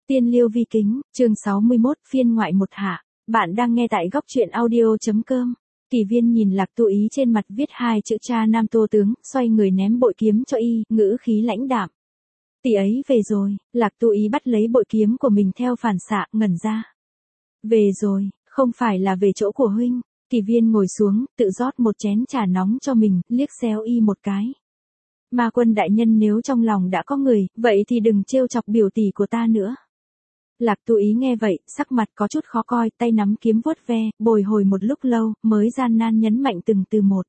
Tiên Liêu Vi Kính, chương 61, phiên ngoại một hạ. Bạn đang nghe tại góc truyện audio.com. Kỳ Viên nhìn Lạc Tu Ý trên mặt viết hai chữ cha nam tô tướng, xoay người ném bội kiếm cho y, ngữ khí lãnh đạm. Tỷ ấy về rồi. Lạc Tu Ý bắt lấy bội kiếm của mình theo phản xạ, ngẩn ra. Về rồi, không phải là về chỗ của huynh. Kỳ Viên ngồi xuống, tự rót một chén trà nóng cho mình, liếc xéo y một cái. Ma Quân đại nhân nếu trong lòng đã có người, vậy thì đừng trêu chọc biểu tỷ của ta nữa. Lạc Tu Ý nghe vậy, sắc mặt có chút khó coi, tay nắm kiếm vuốt ve, bồi hồi một lúc lâu, mới gian nan nhấn mạnh từng từ một.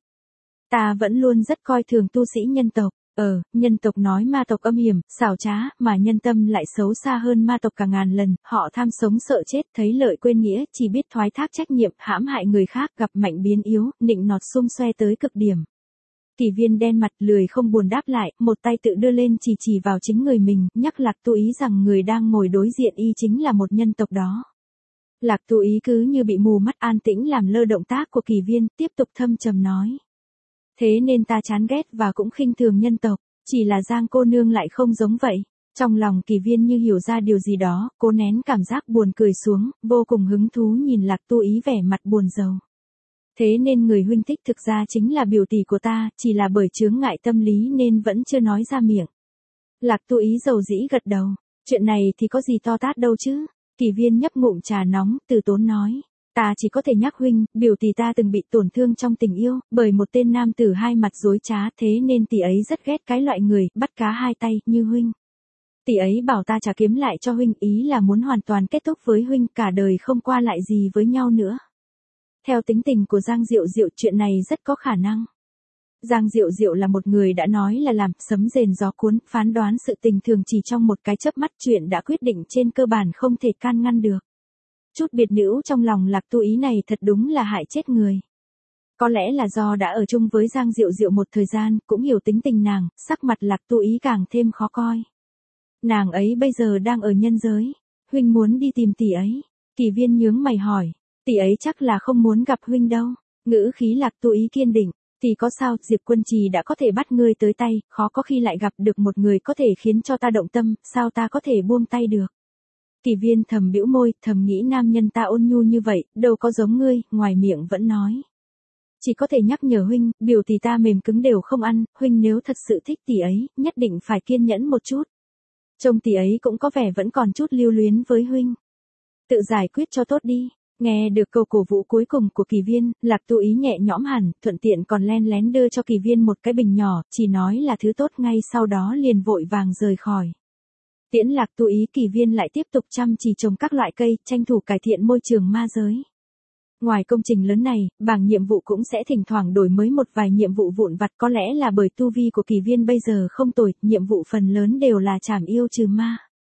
Ta vẫn luôn rất coi thường tu sĩ nhân tộc. Nhân tộc nói ma tộc âm hiểm, xảo trá, mà nhân tâm lại xấu xa hơn ma tộc cả ngàn lần, họ tham sống sợ chết, thấy lợi quên nghĩa, chỉ biết thoái thác trách nhiệm, hãm hại người khác, gặp mạnh biến yếu, nịnh nọt xung xoe tới cực điểm. Kỳ Viên đen mặt lười không buồn đáp lại, một tay tự đưa lên chỉ vào chính người mình, nhắc Lạc Tu Ý rằng người đang ngồi đối diện y chính là một nhân tộc đó. Lạc Tu Ý cứ như bị mù mắt an tĩnh làm lơ động tác của Kỳ Viên, tiếp tục thâm trầm nói. Thế nên ta chán ghét và cũng khinh thường nhân tộc, chỉ là Giang cô nương lại không giống vậy. Trong lòng Kỳ Viên như hiểu ra điều gì đó, cố nén cảm giác buồn cười xuống, vô cùng hứng thú nhìn Lạc Tu Ý vẻ mặt buồn rầu. Thế nên người huynh thích thực ra chính là biểu tỷ của ta, chỉ là bởi chướng ngại tâm lý nên vẫn chưa nói ra miệng. Lạc Tu Ý dầu dĩ gật đầu, chuyện này thì có gì to tát đâu chứ. Kỳ Viên nhấp ngụm trà nóng, từ tốn nói. Ta chỉ có thể nhắc huynh, biểu tỷ ta từng bị tổn thương trong tình yêu, bởi một tên nam tử hai mặt dối trá, thế nên tỷ ấy rất ghét cái loại người, bắt cá hai tay, như huynh. Tỷ ấy bảo ta trả kiếm lại cho huynh, ý là muốn hoàn toàn kết thúc với huynh, cả đời không qua lại gì với nhau nữa. Theo tính tình của Giang Diệu Diệu, chuyện này rất có khả năng. Giang Diệu Diệu là một người đã nói là làm, sấm rền gió cuốn, phán đoán sự tình thường chỉ trong một cái chớp mắt, chuyện đã quyết định trên cơ bản không thể can ngăn được. Chút biệt nữ trong lòng Lạc Tu Ý này thật đúng là hại chết người. Có lẽ là do đã ở chung với Giang Diệu Diệu một thời gian, cũng hiểu tính tình nàng, sắc mặt Lạc Tu Ý càng thêm khó coi. Nàng ấy bây giờ đang ở nhân giới, huynh muốn đi tìm tỷ ấy. Kỳ Viên nhướng mày hỏi. Tỷ ấy chắc là không muốn gặp huynh đâu. Ngữ khí Lạc Tu Ý kiên định. Thì có sao, Diệp Quân Trì đã có thể bắt ngươi tới tay, khó có khi lại gặp được một người có thể khiến cho ta động tâm, sao ta có thể buông tay được. Kỳ Viên thầm bĩu môi, thầm nghĩ nam nhân ta ôn nhu như vậy, đâu có giống ngươi, ngoài miệng vẫn nói. Chỉ có thể nhắc nhở huynh, biểu tỷ ta mềm cứng đều không ăn, huynh nếu thật sự thích tỷ ấy, nhất định phải kiên nhẫn một chút. Trông tỷ ấy cũng có vẻ vẫn còn chút lưu luyến với huynh. Tự giải quyết cho tốt đi. Nghe được câu cổ vũ cuối cùng của Kỳ Viên, Lạc Tu Ý nhẹ nhõm hẳn, thuận tiện còn len lén đưa cho Kỳ Viên một cái bình nhỏ, chỉ nói là thứ tốt, ngay sau đó liền vội vàng rời khỏi. Tiễn Lạc Tu Ý, Kỳ Viên lại tiếp tục chăm chỉ trồng các loại cây, tranh thủ cải thiện môi trường ma giới. Ngoài công trình lớn này, bảng nhiệm vụ cũng sẽ thỉnh thoảng đổi mới một vài nhiệm vụ vụn vặt, có lẽ là bởi tu vi của Kỳ Viên bây giờ không tồi, nhiệm vụ phần lớn đều là trảm yêu trừ ma.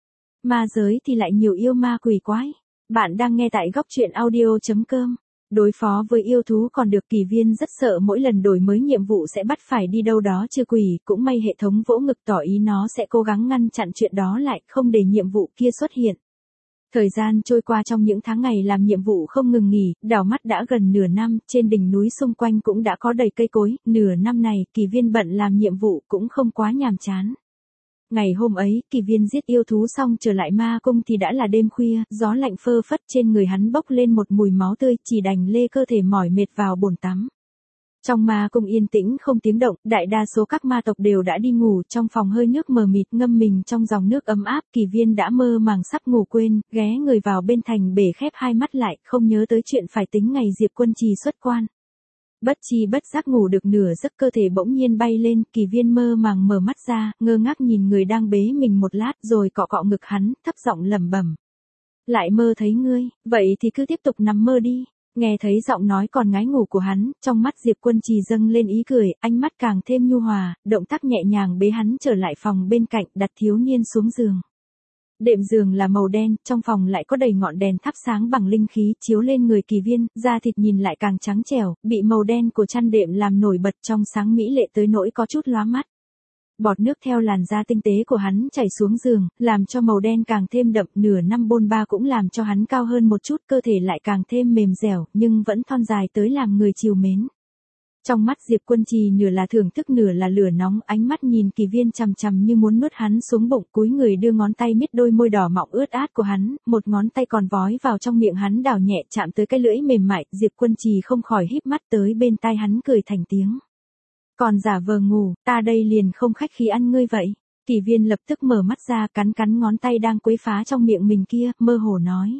Ma giới thì lại nhiều yêu ma quỷ quái. Bạn đang nghe tại góc truyện audio.com. Đối phó với yêu thú còn được, Kỳ Viên rất sợ mỗi lần đổi mới nhiệm vụ sẽ bắt phải đi đâu đó trừ quỷ, cũng may hệ thống vỗ ngực tỏ ý nó sẽ cố gắng ngăn chặn chuyện đó lại, không để nhiệm vụ kia xuất hiện. Thời gian trôi qua trong những tháng ngày làm nhiệm vụ không ngừng nghỉ, đảo mắt đã gần nửa năm, trên đỉnh núi xung quanh cũng đã có đầy cây cối, nửa năm này, Kỳ Viên bận làm nhiệm vụ cũng không quá nhàm chán. Ngày hôm ấy, Kỳ Viên giết yêu thú xong trở lại ma cung thì đã là đêm khuya, gió lạnh phơ phất trên người hắn bốc lên một mùi máu tươi, chỉ đành lê cơ thể mỏi mệt vào bồn tắm. Trong ma cung yên tĩnh không tiếng động, đại đa số các ma tộc đều đã đi ngủ, trong phòng hơi nước mờ mịt ngâm mình trong dòng nước ấm áp, Kỳ Viên đã mơ màng sắp ngủ quên, ghé người vào bên thành bể khép hai mắt lại, không nhớ tới chuyện phải tính ngày Diệp Quân Trì xuất quan. Bất chi bất giác ngủ được nửa giấc, cơ thể bỗng nhiên bay lên, Kỳ Viên mơ màng mở mắt ra, ngơ ngác nhìn người đang bế mình một lát, rồi cọ cọ ngực hắn, thấp giọng lẩm bẩm. Lại mơ thấy ngươi, vậy thì cứ tiếp tục nằm mơ đi. Nghe thấy giọng nói còn ngái ngủ của hắn, trong mắt Diệp Quân Trì dâng lên ý cười, ánh mắt càng thêm nhu hòa, động tác nhẹ nhàng bế hắn trở lại phòng bên cạnh, đặt thiếu niên xuống giường. Đệm giường là màu đen, trong phòng lại có đầy ngọn đèn thắp sáng bằng linh khí, chiếu lên người Kỳ Viên, da thịt nhìn lại càng trắng trẻo, bị màu đen của chăn đệm làm nổi bật trong sáng mỹ lệ tới nỗi có chút lóa mắt. Bọt nước theo làn da tinh tế của hắn chảy xuống giường, làm cho màu đen càng thêm đậm, nửa năm bôn ba cũng làm cho hắn cao hơn một chút, cơ thể lại càng thêm mềm dẻo, nhưng vẫn thon dài tới làm người trìu mến. Trong mắt Diệp Quân Trì nửa là thưởng thức nửa là lửa nóng, ánh mắt nhìn Kỳ Viên chằm chằm như muốn nuốt hắn xuống bụng, cúi người đưa ngón tay miết đôi môi đỏ mọng ướt át của hắn, một ngón tay còn vói vào trong miệng hắn đào nhẹ chạm tới cái lưỡi mềm mại, Diệp Quân Trì không khỏi híp mắt tới bên tai hắn cười thành tiếng. Còn giả vờ ngủ, ta đây liền không khách khí ăn ngươi vậy. Kỳ Viên lập tức mở mắt ra cắn cắn ngón tay đang quấy phá trong miệng mình kia, mơ hồ nói.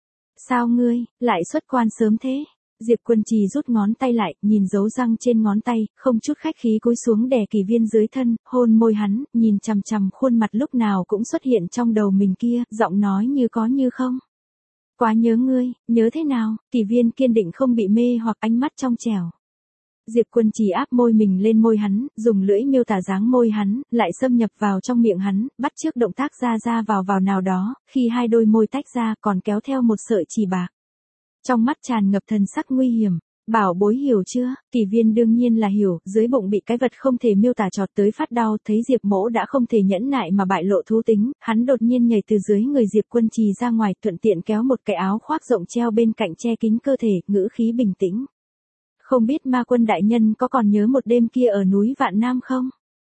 Sao ngươi, lại xuất quan sớm thế? Diệp Quân Trì rút ngón tay lại, nhìn dấu răng trên ngón tay, không chút khách khí cúi xuống đè Kỳ Viên dưới thân, hôn môi hắn, nhìn chằm chằm khuôn mặt lúc nào cũng xuất hiện trong đầu mình kia, giọng nói như có như không. Quá nhớ ngươi, nhớ thế nào? Kỳ Viên kiên định không bị mê hoặc, ánh mắt trong trẻo. Diệp Quân Trì áp môi mình lên môi hắn, dùng lưỡi miêu tả dáng môi hắn, lại xâm nhập vào trong miệng hắn, bắt chước động tác ra vào nào đó, khi hai đôi môi tách ra còn kéo theo một sợi chỉ bạc. Trong mắt tràn ngập thần sắc nguy hiểm. Bảo bối hiểu chưa? Kỳ Viên đương nhiên là hiểu, dưới bụng bị cái vật không thể miêu tả chọt tới phát đau, thấy Diệp Mỗ đã không thể nhẫn nại mà bại lộ thú tính, hắn đột nhiên nhảy từ dưới người Diệp Quân Trì ra ngoài, thuận tiện kéo một cái áo khoác rộng treo bên cạnh che kín cơ thể, ngữ khí bình tĩnh. Không biết Ma Quân đại nhân có còn nhớ một đêm kia ở núi Vạn Nam không?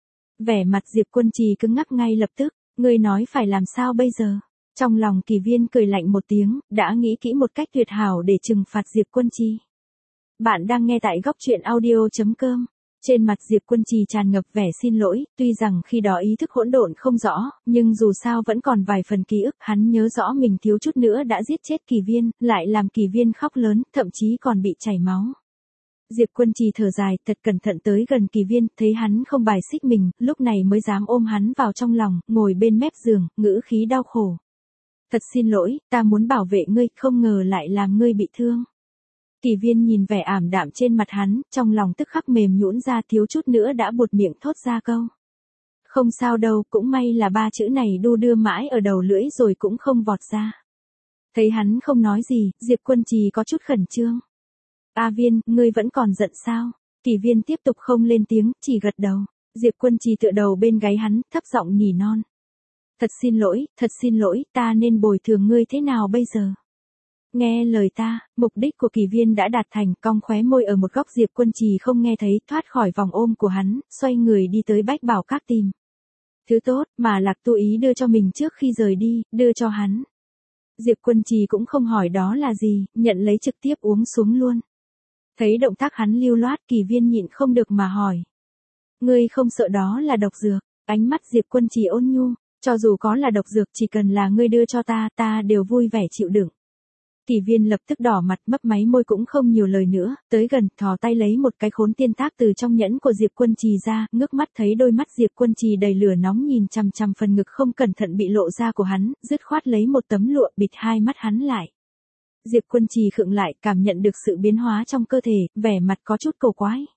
Vẻ mặt Diệp Quân Trì cứng ngắc ngay lập tức, ngươi nói phải làm sao bây giờ? Trong lòng Kỳ Viên cười lạnh một tiếng, đã nghĩ kỹ một cách tuyệt hảo để trừng phạt Diệp Quân Trì. Bạn đang nghe tại góc truyện audio.com. Trên mặt Diệp Quân Trì tràn ngập vẻ xin lỗi, tuy rằng khi đó ý thức hỗn độn không rõ, nhưng dù sao vẫn còn vài phần ký ức, hắn nhớ rõ mình thiếu chút nữa đã giết chết Kỳ Viên, lại làm Kỳ Viên khóc lớn, thậm chí còn bị chảy máu. Diệp Quân Trì thở dài, thật cẩn thận tới gần Kỳ Viên, thấy hắn không bài xích mình, lúc này mới dám ôm hắn vào trong lòng, ngồi bên mép giường, ngữ khí đau khổ. Thật xin lỗi, ta muốn bảo vệ ngươi, không ngờ lại làm ngươi bị thương. Kỳ Viên nhìn vẻ ảm đạm trên mặt hắn, trong lòng tức khắc mềm nhũn ra, thiếu chút nữa đã buột miệng thốt ra câu. Không sao đâu, cũng may là ba chữ này đu đưa mãi ở đầu lưỡi rồi cũng không vọt ra. Thấy hắn không nói gì, Diệp Quân Trì có chút khẩn trương. A Viên, ngươi vẫn còn giận sao? Kỳ Viên tiếp tục không lên tiếng, chỉ gật đầu. Diệp Quân Trì tựa đầu bên gáy hắn, thấp giọng nỉ non. Thật xin lỗi, ta nên bồi thường ngươi thế nào bây giờ? Nghe lời ta, mục đích của Kỳ Viên đã đạt thành, cong khóe môi ở một góc Diệp Quân Trì không nghe thấy, thoát khỏi vòng ôm của hắn, xoay người đi tới Bách Bảo Các tìm. Thứ tốt, mà Lạc Tu Ý đưa cho mình trước khi rời đi, đưa cho hắn. Diệp Quân Trì cũng không hỏi đó là gì, nhận lấy trực tiếp uống xuống luôn. Thấy động tác hắn lưu loát, Kỳ Viên nhịn không được mà hỏi. Ngươi không sợ đó là độc dược? Ánh mắt Diệp Quân Trì ôn nhu, cho dù có là độc dược chỉ cần là ngươi đưa cho ta, ta đều vui vẻ chịu đựng. Kỳ Viên lập tức đỏ mặt, mấp máy môi cũng không nhiều lời nữa, tới gần, thò tay lấy một cái khốn tiên tác từ trong nhẫn của Diệp Quân Trì ra, ngước mắt thấy đôi mắt Diệp Quân Trì đầy lửa nóng nhìn chằm chằm phần ngực không cẩn thận bị lộ ra của hắn, dứt khoát lấy một tấm lụa bịt hai mắt hắn lại. Diệp Quân Trì khựng lại, cảm nhận được sự biến hóa trong cơ thể, vẻ mặt có chút cổ quái.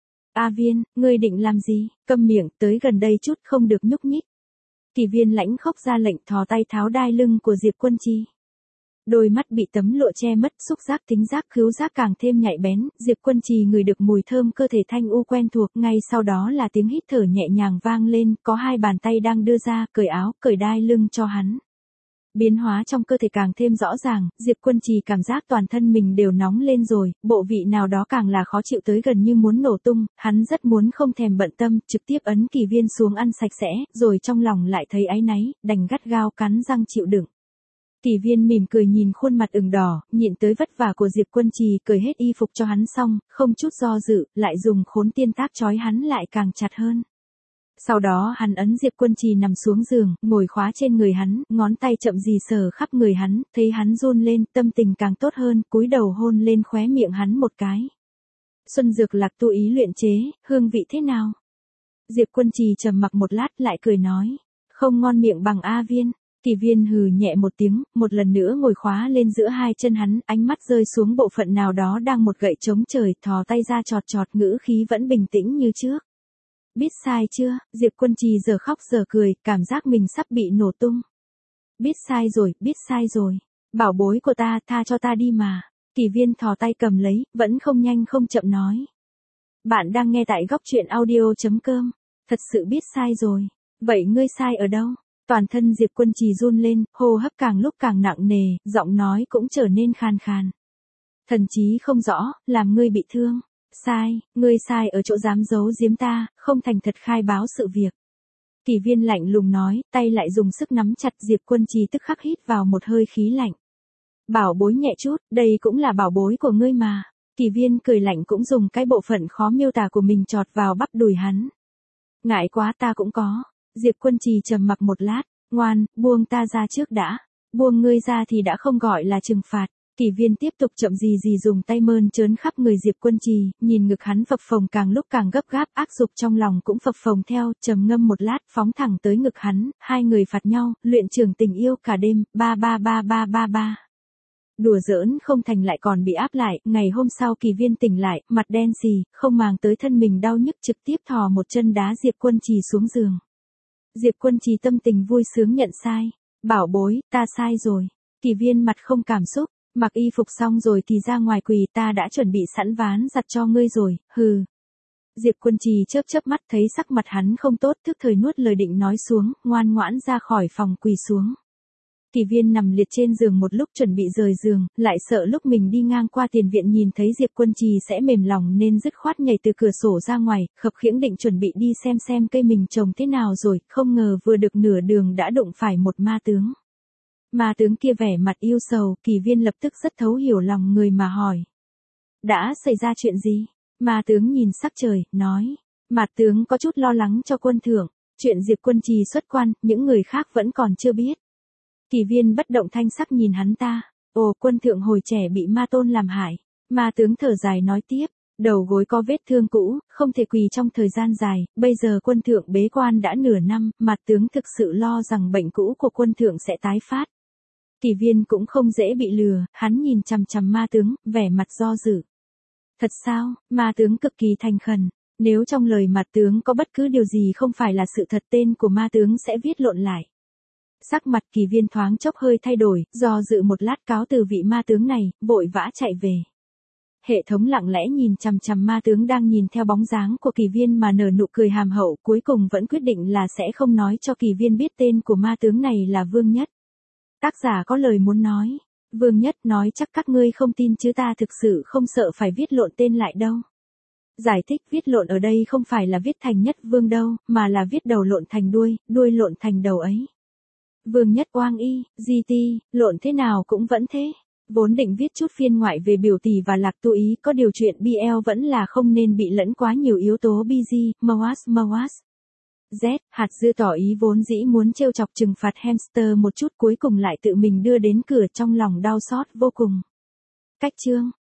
A Viên, ngươi định làm gì? Câm miệng, tới gần đây chút, không được nhúc nhích. Kỳ Viên lãnh khốc ra lệnh, thò tay tháo đai lưng của Diệp Quân Trì. Đôi mắt bị tấm lụa che mất, xúc giác tính giác khứu giác càng thêm nhạy bén, Diệp Quân Trì ngửi được mùi thơm cơ thể thanh u quen thuộc, ngay sau đó là tiếng hít thở nhẹ nhàng vang lên, có hai bàn tay đang đưa ra, cởi áo, cởi đai lưng cho hắn. Biến hóa trong cơ thể càng thêm rõ ràng, Diệp Quân Trì cảm giác toàn thân mình đều nóng lên rồi, bộ vị nào đó càng là khó chịu tới gần như muốn nổ tung, hắn rất muốn không thèm bận tâm, trực tiếp ấn Kỳ Viên xuống ăn sạch sẽ, rồi trong lòng lại thấy áy náy, đành gắt gao cắn răng chịu đựng. Kỳ Viên mỉm cười nhìn khuôn mặt ửng đỏ, nhịn tới vất vả của Diệp Quân Trì, cởi hết y phục cho hắn xong, không chút do dự, lại dùng khốn tiên tác trói hắn lại càng chặt hơn. Sau đó hắn ấn Diệp Quân Trì nằm xuống giường, ngồi khóa trên người hắn, ngón tay chậm rì sờ khắp người hắn, thấy hắn run lên, tâm tình càng tốt hơn, cúi đầu hôn lên khóe miệng hắn một cái. Xuân dược Lạc Tu Ý luyện chế, hương vị thế nào? Diệp Quân Trì trầm mặc một lát lại cười nói, không ngon miệng bằng A Viên. Kỳ Viên hừ nhẹ một tiếng, một lần nữa ngồi khóa lên giữa hai chân hắn, ánh mắt rơi xuống bộ phận nào đó đang một gậy chống trời, thò tay ra chọt chọt, ngữ khí vẫn bình tĩnh như trước. Biết sai chưa? Diệp Quân Trì giờ khóc giờ cười, cảm giác mình sắp bị nổ tung. Biết sai rồi. Bảo bối của ta, tha cho ta đi mà. Kỳ Viên thò tay cầm lấy, vẫn không nhanh không chậm nói. Bạn đang nghe tại góc truyện audio.com. Thật sự biết sai rồi. Vậy ngươi sai ở đâu? Toàn thân Diệp Quân Trì run lên, hô hấp càng lúc càng nặng nề, giọng nói cũng trở nên khàn khàn. Thần chí không rõ, làm ngươi bị thương. Sai, ngươi sai ở chỗ dám giấu giếm ta, không thành thật khai báo sự việc. Kỳ viên lạnh lùng nói, tay lại dùng sức nắm chặt. Diệp Quân Trì tức khắc hít vào một hơi khí lạnh. Bảo bối nhẹ chút, đây cũng là bảo bối của ngươi mà. Kỳ viên cười lạnh cũng dùng cái bộ phận khó miêu tả của mình chọt vào bắp đùi hắn. Ngại quá ta cũng có. Diệp Quân Trì trầm mặc một lát, ngoan, buông ta ra trước đã. Buông ngươi ra thì đã không gọi là trừng phạt. Kỳ viên tiếp tục chậm gì gì dùng tay mơn trớn khắp người Diệp Quân Trì, nhìn ngực hắn phập phồng càng lúc càng gấp gáp, ác dục trong lòng cũng phập phồng theo, trầm ngâm một lát, phóng thẳng tới ngực hắn, hai người phạt nhau, luyện trường tình yêu cả đêm, ba ba ba ba ba ba. Đùa giỡn không thành lại còn bị áp lại, ngày hôm sau Kỳ viên tỉnh lại, mặt đen xì, không màng tới thân mình đau nhức trực tiếp thò một chân đá Diệp Quân Trì xuống giường. Diệp Quân Trì tâm tình vui sướng nhận sai. Bảo bối, ta sai rồi. Kỳ viên mặt không cảm xúc, mặc y phục xong rồi thì ra ngoài quỳ, ta đã chuẩn bị sẵn ván giặt cho ngươi rồi, hừ. Diệp Quân Trì chớp chớp mắt thấy sắc mặt hắn không tốt, thức thời nuốt lời định nói xuống, ngoan ngoãn ra khỏi phòng quỳ xuống. Kỳ viên nằm liệt trên giường một lúc chuẩn bị rời giường, lại sợ lúc mình đi ngang qua tiền viện nhìn thấy Diệp Quân Trì sẽ mềm lòng nên dứt khoát nhảy từ cửa sổ ra ngoài, khập khiễng định chuẩn bị đi xem cây mình trồng thế nào rồi, không ngờ vừa được nửa đường đã đụng phải một ma tướng. Ma tướng kia vẻ mặt yêu sầu, Kỳ viên lập tức rất thấu hiểu lòng người mà hỏi. Đã xảy ra chuyện gì? Ma tướng nhìn sắc trời, nói. Mạt tướng có chút lo lắng cho quân thượng, chuyện Diệp Quân Trì xuất quan, những người khác vẫn còn chưa biết. Kỳ viên bất động thanh sắc nhìn hắn ta. Ồ, quân thượng hồi trẻ bị ma tôn làm hại. Ma tướng thở dài nói tiếp. Đầu gối có vết thương cũ, không thể quỳ trong thời gian dài, bây giờ quân thượng bế quan đã nửa năm, Mạt tướng thực sự lo rằng bệnh cũ của quân thượng sẽ tái phát. Kỳ viên cũng không dễ bị lừa, hắn nhìn chằm chằm ma tướng, vẻ mặt do dự. Thật sao? Ma tướng cực kỳ thành khẩn. Nếu trong lời Mạt tướng có bất cứ điều gì không phải là sự thật, tên của ma tướng sẽ viết lộn lại. Sắc mặt Kỳ viên thoáng chốc hơi thay đổi, do dự một lát cáo từ vị ma tướng này, vội vã chạy về. Hệ thống lặng lẽ nhìn chằm chằm ma tướng đang nhìn theo bóng dáng của Kỳ viên mà nở nụ cười hàm hậu, cuối cùng vẫn quyết định là sẽ không nói cho Kỳ viên biết tên của ma tướng này là Vương Nhất. Tác giả có lời muốn nói. Vương Nhất nói chắc các ngươi không tin chứ ta thực sự không sợ phải viết lộn tên lại đâu. Giải thích viết lộn ở đây không phải là viết thành Nhất Vương đâu, mà là viết đầu lộn thành đuôi, đuôi lộn thành đầu ấy. Vương Nhất oang y, GT, lộn thế nào cũng vẫn thế. Vốn định viết chút phiên ngoại về biểu tỷ và Lạc Tu Ý, có điều chuyện BL vẫn là không nên bị lẫn quá nhiều yếu tố BG, Mawas. Z, hạt dưa tỏ ý vốn dĩ muốn trêu chọc trừng phạt hamster một chút, cuối cùng lại tự mình đưa đến cửa, trong lòng đau xót vô cùng. Cách chương